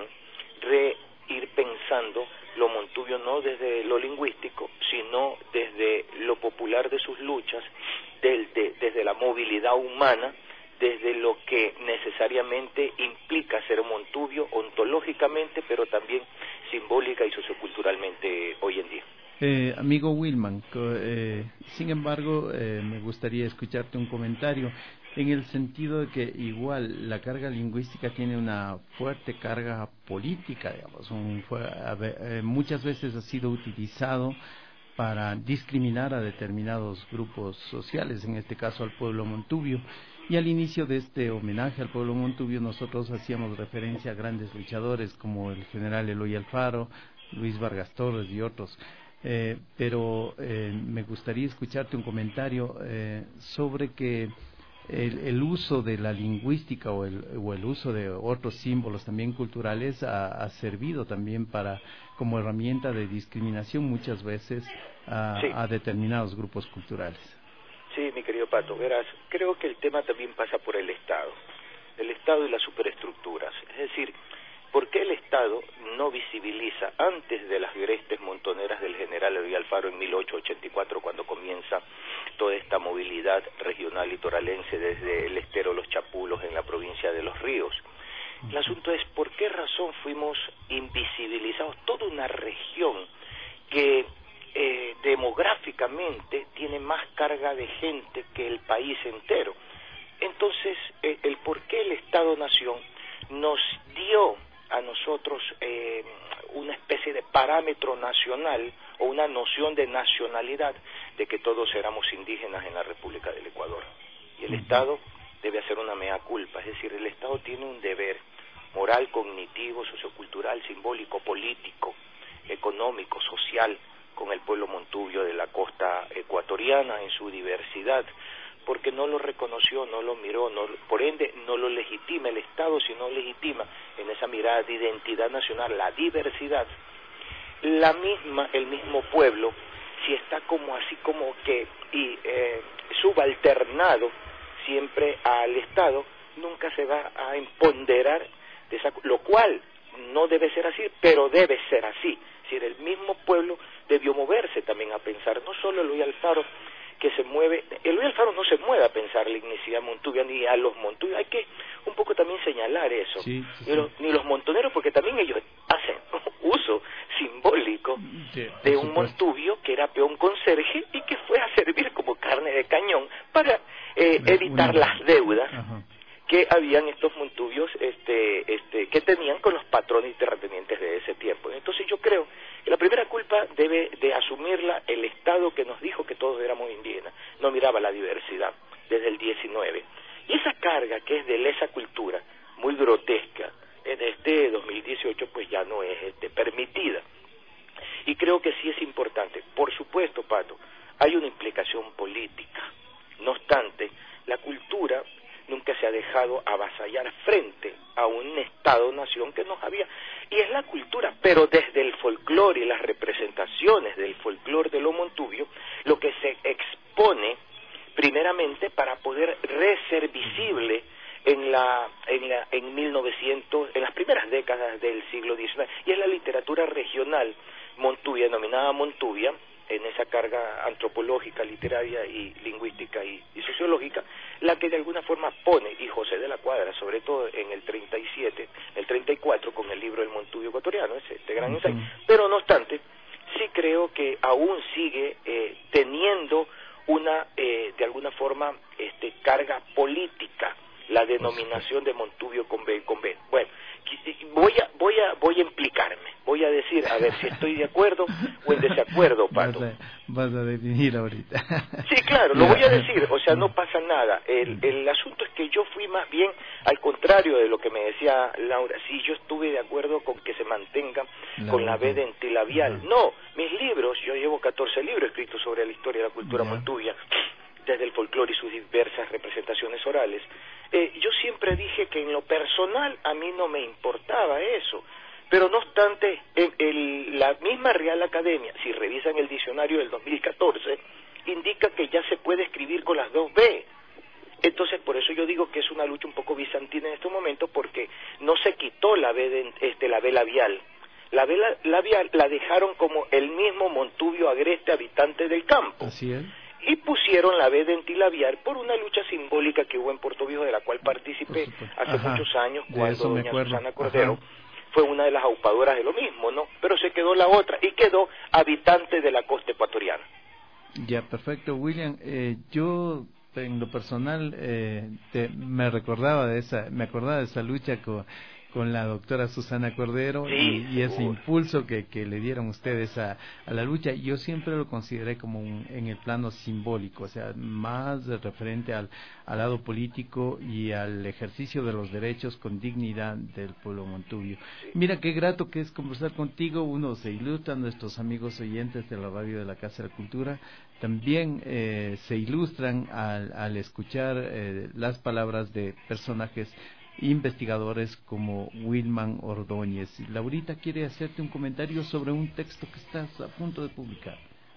re ir pensando lo montuvio no desde lo lingüístico, sino desde lo popular de sus luchas, del, de, desde la movilidad humana, desde lo que necesariamente implica ser montuvio ontológicamente, pero también simbólica y socioculturalmente hoy en día. Eh, amigo Wilman, eh, sin embargo, eh, me gustaría escucharte un comentario en el sentido de que igual la carga lingüística tiene una fuerte carga política, digamos, un, fue, eh, muchas veces ha sido utilizado para discriminar a determinados grupos sociales, en este caso al pueblo montuvio. Y al inicio de este homenaje al pueblo montuvio nosotros hacíamos referencia a grandes luchadores como el general Eloy Alfaro, Luis Vargas Torres y otros. Eh, pero eh, me gustaría escucharte un comentario eh, sobre que el, el uso de la lingüística o el, o el uso de otros símbolos también culturales ha, ha servido también para como herramienta de discriminación muchas veces a, sí. a determinados grupos culturales. Sí, mi querido Pato, verás, creo que el tema también pasa por el Estado, el Estado y las superestructuras, es decir, ¿por qué el Estado no visibiliza antes de las agrestes montoneras del general Eloy Alfaro en mil ochocientos ochenta y cuatro, cuando comienza toda esta movilidad regional litoralense desde el estero Los Chapulos en la provincia de Los Ríos. El asunto es por qué razón fuimos invisibilizados, toda una región que eh, demográficamente tiene más carga de gente que el país entero. Entonces, eh, el por qué el Estado-Nación nos dio a nosotros eh, una especie de parámetro nacional o una noción de nacionalidad de que todos éramos indígenas en la República del Ecuador. Y el Estado debe hacer una mea culpa, es decir, el Estado tiene un deber moral, cognitivo, sociocultural, simbólico, político, económico, social, con el pueblo montubio de la costa ecuatoriana en su diversidad, porque no lo reconoció, no lo miró, no, por ende no lo legitima el Estado, sino legitima en esa mirada de identidad nacional, la diversidad. La misma, el mismo pueblo, si está como así como que y eh, subalternado siempre al Estado, nunca se va a empoderar de esa, lo cual no debe ser así, pero debe ser así. Es decir, el mismo pueblo debió moverse también a pensar, no solo Eloy Alfaro, que se mueve, Eloy Alfaro no se mueve a pensar la etnicidad montubia ni a los montubios, hay que un poco también señalar eso, sí, sí, sí. Ni, los, ni los montoneros, porque también ellos hacen uso simbólico sí, de un montubio que era peón conserje y que fue a servir como carne de cañón para eh, evitar una... las deudas. Ajá. Que habían estos montubios este, este, que tenían con los patrones y terratenientes de ese tiempo. Entonces yo creo que la primera culpa debe de asumirla el Estado, que nos dijo que todos éramos indígenas, no miraba la diversidad desde el diecinueve. Y esa carga que es de lesa cultura, muy grotesca, en este dos mil dieciocho pues ya no es este, permitida. Y creo que sí es importante. Por supuesto, Pato, hay una implicación política. No obstante, la cultura nunca se ha dejado avasallar frente a un Estado-nación que nos había, y es la cultura, pero desde el folclore y las representaciones del folclore de lo montubio, lo que se expone primeramente para poder ser visible en la en la en mil novecientos, en las primeras décadas del siglo diecinueve, y es la literatura regional montubia, denominada montubia, en esa carga antropológica, literaria y lingüística y, y sociológica, la que de alguna forma pone, y José de la Cuadra, sobre todo en el treinta y siete, el treinta y cuatro, con el libro El Montubio Ecuatoriano, ese, este gran ensayo. Pero no obstante, sí creo que aún sigue eh, teniendo una, eh, de alguna forma, este, carga política, la denominación de Montubio con B, con B. Bueno, voy a, voy a, voy a implicarme, voy a decir, a ver si estoy de acuerdo o en desacuerdo, Pato. Vas a, vas a definir ahorita. Sí, claro, lo voy a decir, o sea, no pasa nada. El, el asunto es que yo fui más bien al contrario de lo que me decía Laura. Sí, yo estuve de acuerdo con que se mantenga la con la B dentilabial. Uh-huh. No, mis libros, yo llevo catorce libros escritos sobre la historia de la cultura uh-huh. montubia, desde el folclore y sus diversas representaciones orales. Eh, yo siempre dije que en lo personal a mí no me importaba eso, pero no obstante, el, el, la misma Real Academia, si revisan el diccionario del dos mil catorce, indica que ya se puede escribir con las dos B. Entonces, por eso yo digo que es una lucha un poco bizantina en este momento, porque no se quitó la B, de, este, la B labial. La B labial la dejaron como el mismo Montubio agreste, habitante del campo. Así es. Y pusieron la B dentilabial por una lucha simbólica que hubo en Puerto Viejo, de la cual participé hace Ajá. muchos años, cuando doña Susana Cordero Ajá. fue una de las aupadoras de lo mismo, ¿no? Pero se quedó la otra y quedó habitante de la costa ecuatoriana. Ya, perfecto, William. Eh, yo, en lo personal, eh, te, me recordaba de esa, me acordaba de esa lucha con... con la doctora Susana Cordero sí, y, y ese impulso que, que le dieron ustedes a, a la lucha. Yo siempre lo consideré como un, en el plano simbólico, o sea, más referente al, al lado político y al ejercicio de los derechos con dignidad del pueblo montubio. Sí. Mira qué grato que es conversar contigo. Uno se ilustra, nuestros amigos oyentes de la radio de la Casa de la Cultura también eh, se ilustran al, al escuchar eh, las palabras de personajes investigadores como Wilman Ordóñez. Laurita quiere hacerte un comentario sobre un texto que estás a punto de publicar.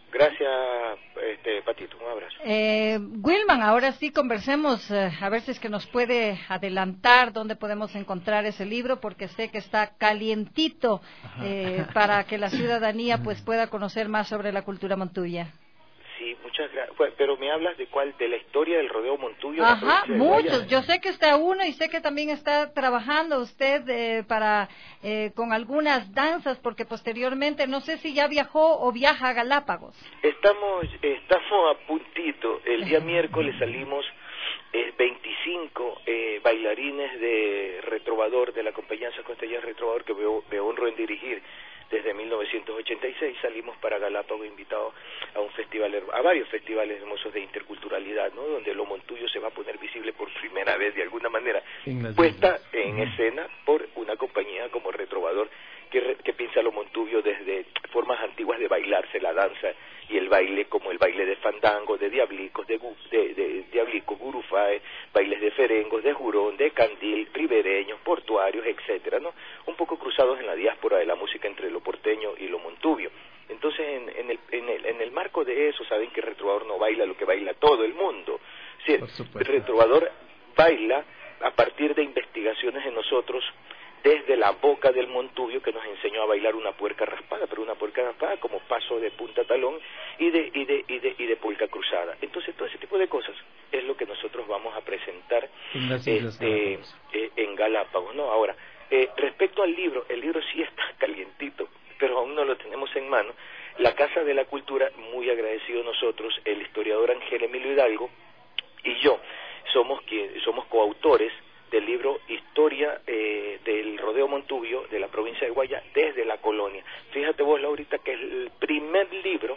Gracias, este, Patito, un abrazo. Eh, Wilman, ahora sí conversemos, eh, a ver si es que nos puede adelantar dónde podemos encontrar ese libro, porque sé que está calientito eh, para que la ciudadanía pues pueda conocer más sobre la cultura montuvia. Sí, muchas gracias. Pero me hablas de cuál, de la historia del rodeo Montuvio. Ajá, muchos. Yo sé que está uno y sé que también está trabajando usted eh, para eh, con algunas danzas, porque posteriormente no sé si ya viajó o viaja a Galápagos. Estamos, estamos a puntito. El día miércoles salimos eh, veinticinco eh, bailarines de Retrovador, de la compañía San Costellán Retrovador, que me, me honro en dirigir. Desde mil novecientos ochenta y seis salimos para Galápagos invitados a un festival, a varios festivales hermosos de interculturalidad, ¿no? Donde lo Montuvio se va a poner visible por primera vez de alguna manera, puesta en uh-huh. escena por una compañía como Retrovador que, que piensa lo Montuvio desde formas antiguas de bailarse la danza y el baile, como el baile de fandango, de diablicos, de, de, de diablicos, gurufae, bailes de ferengos, de jurón, de candil, ribereños, portuarios, etcétera, ¿no? Un poco cruzados en la diáspora de la música entre lo porteño y lo Montuvio. Entonces, en, en, el, en, el, en el marco de eso, saben que Retrovador no baila lo que baila todo el mundo. Sí, el Retrovador baila a partir de investigaciones de nosotros desde la boca del Montuvio, que nos enseñó a bailar una puerca raspada, pero una puerca raspada como paso de punta talón y de y de y de y de polca cruzada. Entonces todo ese tipo de cosas es lo que nosotros vamos a presentar en, este, eh, en Galápagos, ¿no? Ahora, eh, respecto al libro, el libro sí está calientito, pero aún no lo tenemos en mano. La Casa de la Cultura, muy agradecido nosotros, el historiador Ángel Emilio Hidalgo y yo somos quien, somos coautores del libro Historia eh, del Rodeo Montuvio de la provincia de Guaya desde la colonia. Fíjate vos, Laurita, que es el primer libro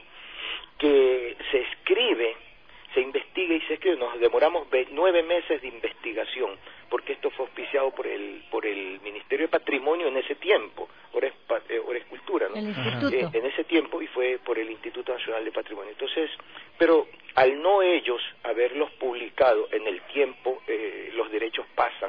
que se escribe, se investiga y se escribe. Nos demoramos nueve meses de investigación, porque esto fue auspiciado por el por el Ministerio de Patrimonio en ese tiempo, ahora es, eh, ahora es Cultura, ¿no? El Instituto. Eh, en ese tiempo, y fue por el Instituto Nacional de Patrimonio. Entonces, pero al no ellos haberlos publicado en el tiempo, eh, los derechos pasan,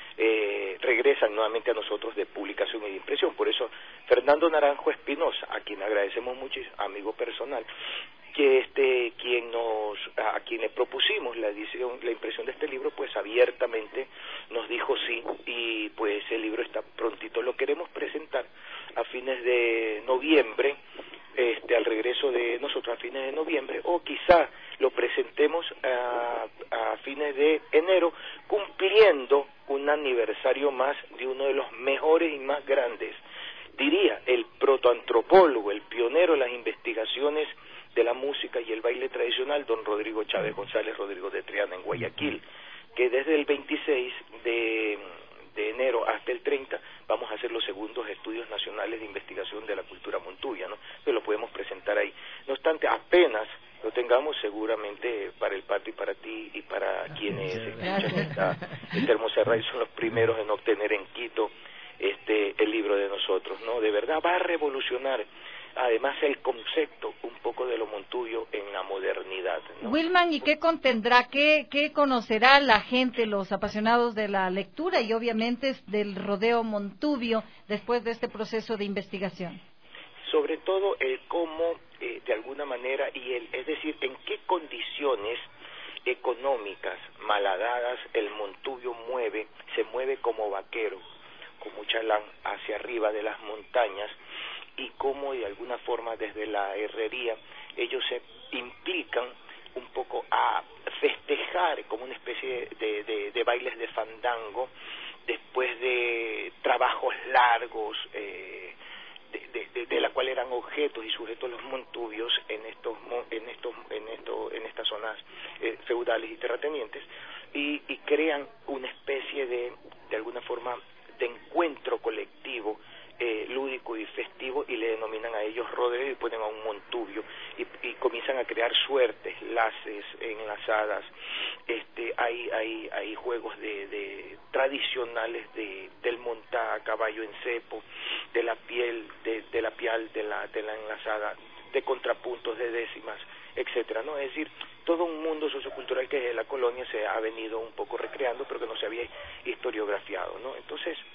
eh, regresan nuevamente a nosotros de publicación y de impresión. Por eso, Fernando Naranjo Espinosa, a quien agradecemos mucho, amigo personal, que este quien nos a quien le propusimos la edición, la impresión de este libro, pues abiertamente nos dijo sí, y pues el libro está prontito. Lo queremos presentar a fines de noviembre, este al regreso de nosotros a fines de noviembre, o quizá lo presentemos a, a fines de enero, cumpliendo un aniversario más de uno de los mejores y más grandes, diría, el protoantropólogo, el pionero en las investigaciones de la música y el baile tradicional, don Rodrigo Chávez González, Rodrigo de Triana, en Guayaquil, que desde el veintiséis de, de enero hasta el treinta vamos a hacer los segundos estudios nacionales de investigación de la cultura montuvia, ¿no? Que lo podemos presentar ahí. No obstante, apenas lo tengamos, seguramente para el Pato y para ti y para Gracias. quienes escuchan esta, esta hermosa radio son los primeros en obtener en Quito este el libro de nosotros, ¿no? De verdad va a revolucionar además el concepto un poco de lo montuvio en la modernidad, ¿no? Wilman, ¿y qué contendrá, qué, qué conocerá la gente, los apasionados de la lectura y obviamente del rodeo montuvio después de este proceso de investigación? Sobre todo el cómo, eh, de alguna manera, y el, es decir, en qué condiciones económicas malhadadas el montuvio mueve, se mueve como vaquero, con mucha lán hacia arriba de las montañas, y cómo de alguna forma desde la herrería ellos se implican un poco a festejar como una especie de, de, de bailes de fandango después de trabajos largos eh, de, de, de, de la cual eran objetos y sujetos los montuvios en estos en estos en estos en estas zonas eh, feudales y terratenientes, y, y crean una especie de de alguna forma de encuentro colectivo Eh, lúdico y festivo, y le denominan a ellos rodeo y ponen a un montuvio y, y comienzan a crear suertes, laces, enlazadas. Este, hay hay hay juegos de, de tradicionales de del monta a caballo en cepo, de la piel de, de la piel de la de la enlazada, de contrapuntos, de décimas, etcétera, ¿no? Es decir, todo un mundo sociocultural que desde la colonia se ha venido un poco recreando, pero que no se había historiografiado, ¿no? Entonces,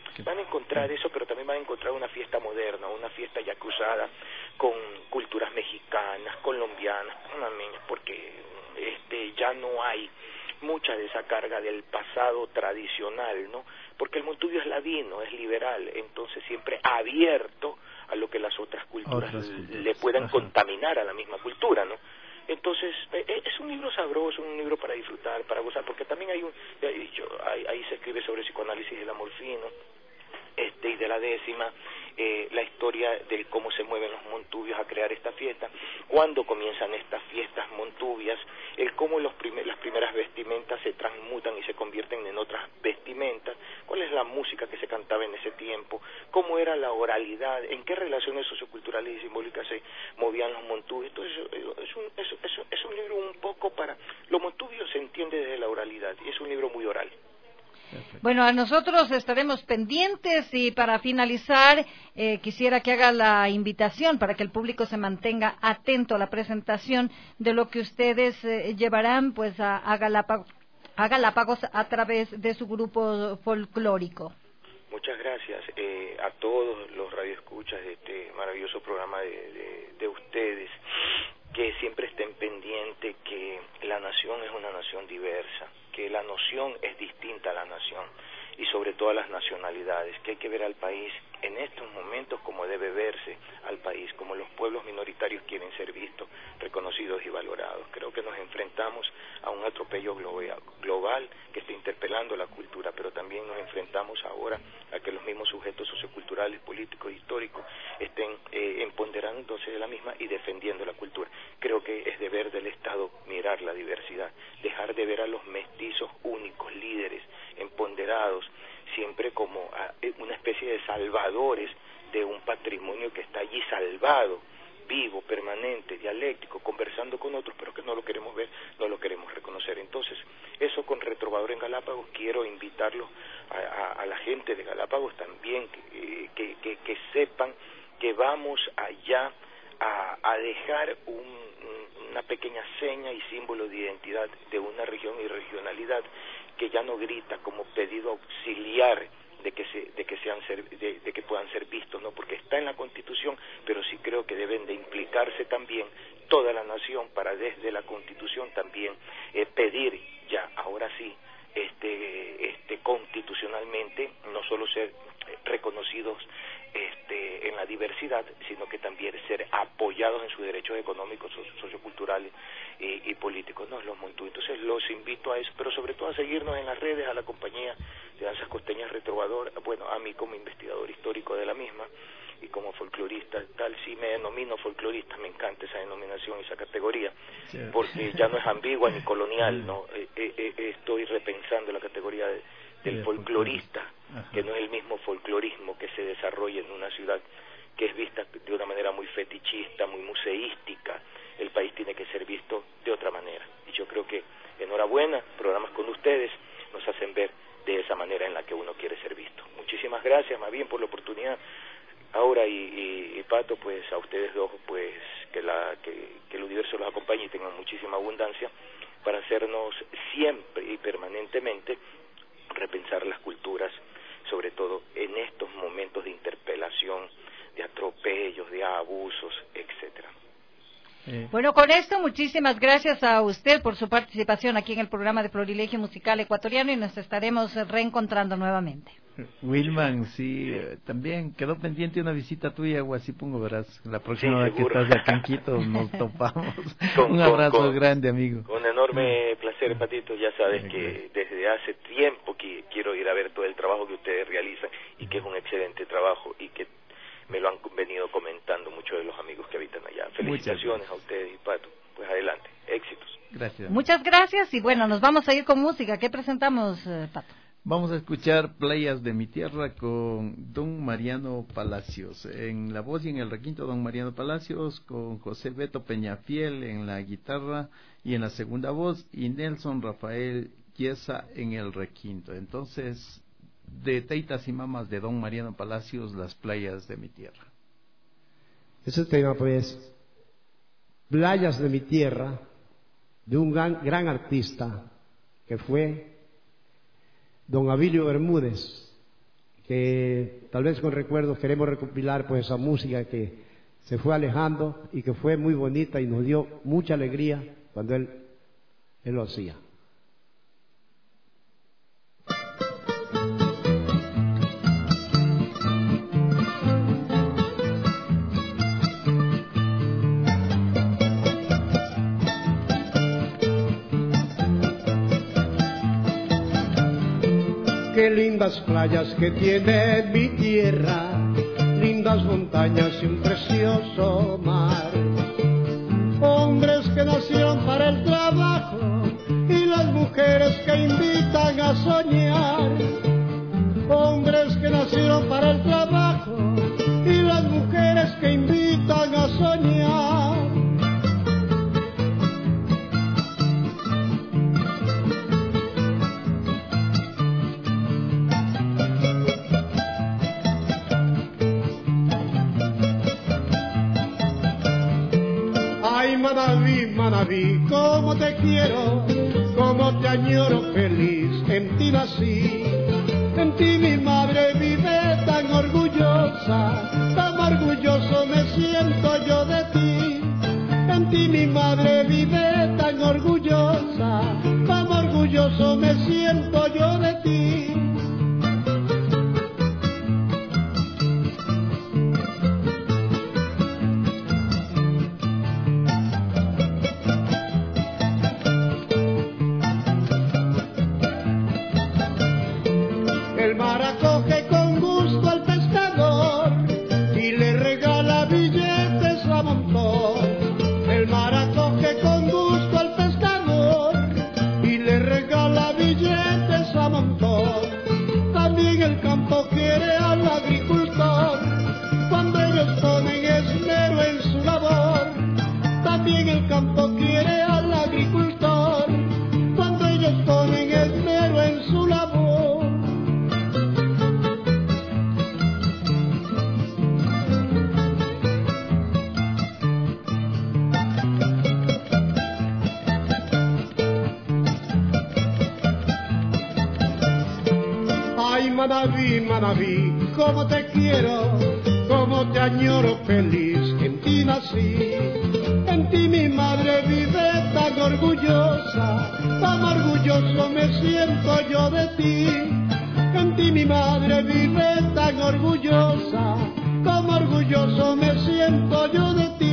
van a encontrar eso, pero también van a encontrar una fiesta moderna, una fiesta ya cruzada con culturas mexicanas, colombianas, panameñas, porque este ya no hay mucha de esa carga del pasado tradicional, ¿no? Porque el Montubio es ladino, es liberal, entonces siempre abierto a lo que las otras culturas, otras culturas. le puedan Ajá. contaminar a la misma cultura, ¿no? Entonces, eh, es un libro sabroso, un libro para disfrutar, para gozar, porque también hay un, ahí, yo, ahí, ahí se escribe sobre psicoanálisis del amor fino, este, y de la décima, eh, la historia de cómo se mueven los montubios a crear esta fiesta, cuándo comienzan estas fiestas montubias, el cómo los primer, las primeras vestimentas se transmutan y se convierten en otras vestimentas, cuál es la música que se cantaba en ese tiempo, cómo era la oralidad, en qué relaciones socioculturales y simbólicas se movían los montubios. Entonces es un, es, es, es un libro un poco para... Los montubios se entiende desde la oralidad y es un libro muy oral. Bueno, a nosotros estaremos pendientes y para finalizar eh, quisiera que haga la invitación para que el público se mantenga atento a la presentación de lo que ustedes eh, llevarán pues a, a, Galápagos, a Galápagos a través de su grupo folclórico. Muchas gracias eh, a todos los radioescuchas de este maravilloso programa de, de, de ustedes, que siempre estén pendientes que la nación es una nación diversa, que la noción es distinta a la nación y sobre todo a las nacionalidades, que hay que ver al país en estos momentos como debe verse al país, como los pueblos minoritarios quieren ser vistos, reconocidos y valorados. Creo que nos enfrentamos a un atropello global que está interpelando la cultura, pero también nos enfrentamos ahora a que los mismos sujetos socioculturales, políticos, históricos estén eh, empoderándose de la misma y defendiendo la cultura. Creo que es deber del Estado mirar la diversidad, dejar de ver a los mestizos únicos, líderes, empoderados, siempre como una especie de salvadores de un patrimonio que está allí salvado, vivo, permanente, dialéctico, conversando con otros, pero que no lo queremos ver, no lo queremos reconocer. Entonces, eso con Retrovador en Galápagos, quiero invitarlos a, a, a la gente de Galápagos también, que, que, que, que sepan que vamos allá a, a dejar un, una pequeña seña y símbolo de identidad de una región y regionalidad que ya no grita como pedido auxiliar de que se, de que sean ser, de, de que puedan ser vistos, no, porque está en la Constitución, pero sí creo que deben de implicarse también toda la nación para desde la Constitución también eh, pedir ya ahora sí este este constitucionalmente no solo ser reconocidos este en la diversidad, sino que también ser apoyados en sus derechos económicos, socioculturales y, y políticos, ¿no? Los montubios. Entonces los invito a eso, pero sobre todo a seguirnos en las redes, a la compañía de Danzas Costeñas Retrovador, bueno, a mí como investigador histórico de la misma y como folclorista, tal, sí me denomino folclorista, me encanta esa denominación, esa categoría, sí, porque ya no es ambigua ni colonial, ¿no? Eh, eh, eh, estoy repensando la categoría de, del folclorista, que no es el mismo folclorismo que se desarrolla en una ciudad que es vista de una manera muy fetichista, muy museística. El país tiene que ser visto de otra manera. Y yo creo que, enhorabuena, programas con ustedes nos hacen ver de esa manera en la que uno quiere ser visto. Muchísimas gracias, más bien, por la oportunidad. Ahora y, y, y Pato, pues a ustedes dos, pues que, la, que, que el universo los acompañe y tengan muchísima abundancia para hacernos siempre y permanentemente repensar las culturas, sobre todo en estos momentos de interpelación, de atropellos, de abusos, etcétera. Bueno, con esto, muchísimas gracias a usted por su participación aquí en el programa de Florilegio Musical Ecuatoriano y nos estaremos reencontrando nuevamente. Wilman, sí, eh, también quedó pendiente una visita tuya a Huasipungo, verás, la próxima vez sí, que estás aquí en Quito nos topamos. Con, un abrazo con, con, grande, amigo. Con enorme placer, Patito, ya sabes sí, que desde hace tiempo que quiero ir a ver todo el trabajo que ustedes realizan y que es un excelente trabajo y que me lo han venido comentando muchos de los amigos que habitan allá. Felicitaciones a ustedes y Pato, pues adelante, éxitos. Gracias. Muchas gracias y bueno, nos vamos a ir con música. ¿Qué presentamos, eh, Pato? Vamos a escuchar Playas de mi Tierra con don Mariano Palacios. En la voz y en el requinto don Mariano Palacios, con José Beto Peñafiel en la guitarra y en la segunda voz, y Nelson Rafael Yesa en el requinto. Entonces, de Teitas y Mamas de don Mariano Palacios, Las Playas de mi Tierra. Ese tema, pues, Playas de mi Tierra, de un gran, gran artista que fue don Abilio Bermúdez, que tal vez con recuerdos queremos recopilar pues esa música que se fue alejando y que fue muy bonita y nos dio mucha alegría cuando él, él lo hacía. Qué lindas playas que tiene mi tierra, lindas montañas y un precioso mar. Hombres que nacieron para el trabajo y las mujeres que invitan a soñar. Hombres que nacieron para el trabajo y las mujeres que invitan a soñar. Manaví, Manaví, cómo te quiero, cómo te añoro feliz, en ti nací, en ti mi madre vive tan orgullosa, tan orgulloso me siento yo de ti, en ti mi madre vive tan orgullosa, tan orgulloso me siento yo de ti. Manaví, Manaví, cómo te quiero, cómo te añoro feliz, en ti nací, en ti mi madre vive tan orgullosa, tan orgulloso me siento yo de ti, en ti mi madre vive tan orgullosa, tan orgulloso me siento yo de ti.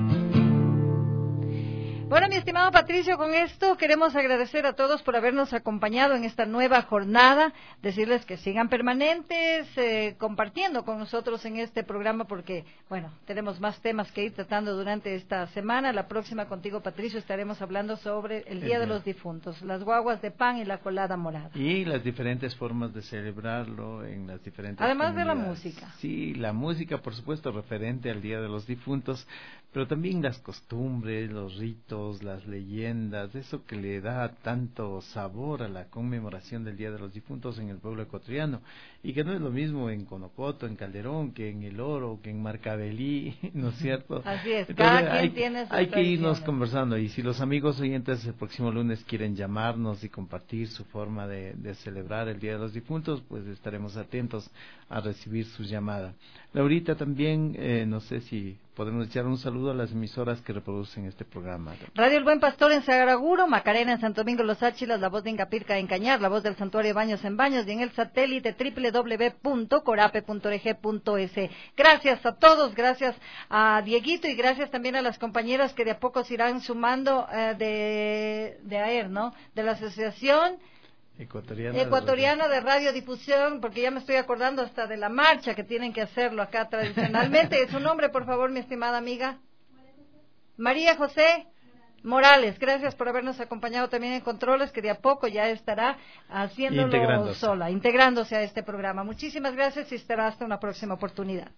Bueno, mi estimado Patricio, con esto queremos agradecer a todos por habernos acompañado en esta nueva jornada, decirles que sigan permanentes, eh, compartiendo con nosotros en este programa porque, bueno, tenemos más temas que ir tratando durante esta semana. La próxima contigo, Patricio, estaremos hablando sobre el Día de los Difuntos, las guaguas de pan y la colada morada. Y las diferentes formas de celebrarlo en las diferentes Además de la comunidades. música. Sí, la música, por supuesto, referente al Día de los Difuntos, pero también las costumbres, los ritos, las leyendas, eso que le da tanto sabor a la conmemoración del Día de los Difuntos en el pueblo ecuatoriano, y que no es lo mismo en Conocoto, en Calderón, que en El Oro, que en Marcabelí, ¿no es cierto? Así es, Entonces, cada quien hay, tiene sus hay que irnos tradiciones. conversando, y si los amigos oyentes el próximo lunes quieren llamarnos y compartir su forma de, de celebrar el Día de los Difuntos, pues estaremos atentos a recibir su llamada. Laurita, también, eh, no sé si podemos echar un saludo a las emisoras que reproducen este programa. Radio El Buen Pastor en Sagaraguro, Macarena en Santo Domingo Los Áchilas, La Voz de Ingapirca en Cañar, La Voz del Santuario Baños en Baños y en el satélite doble u doble u doble u punto corape punto org punto es. Gracias a todos, gracias a Dieguito y gracias también a las compañeras que de a poco se irán sumando eh, de, de A E R, ¿no? De la Asociación Ecuatoriana, Ecuatoriana de Radiodifusión, porque ya me estoy acordando hasta de la marcha que tienen que hacerlo acá tradicionalmente. ¿Su nombre, por favor, mi estimada amiga? María José Morales. Gracias por habernos acompañado también en Controles, que de a poco ya estará haciéndolo integrándose. sola, integrándose a este programa. Muchísimas gracias y será hasta una próxima oportunidad.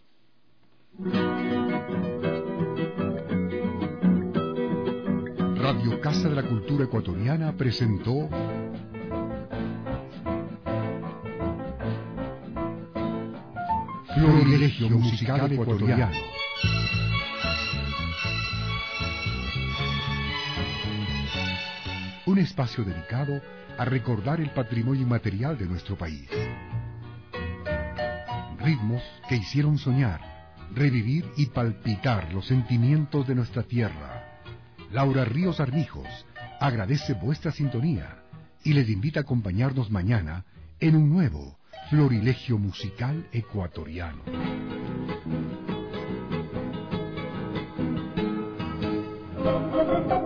Radio Casa de la Cultura Ecuatoriana presentó Florilegio Musical Ecuatoriano. Un espacio dedicado a recordar el patrimonio inmaterial de nuestro país. Ritmos que hicieron soñar, revivir y palpitar los sentimientos de nuestra tierra. Laura Ríos Armijos agradece vuestra sintonía y les invita a acompañarnos mañana en un nuevo Florilegio Musical Ecuatoriano. Thank you.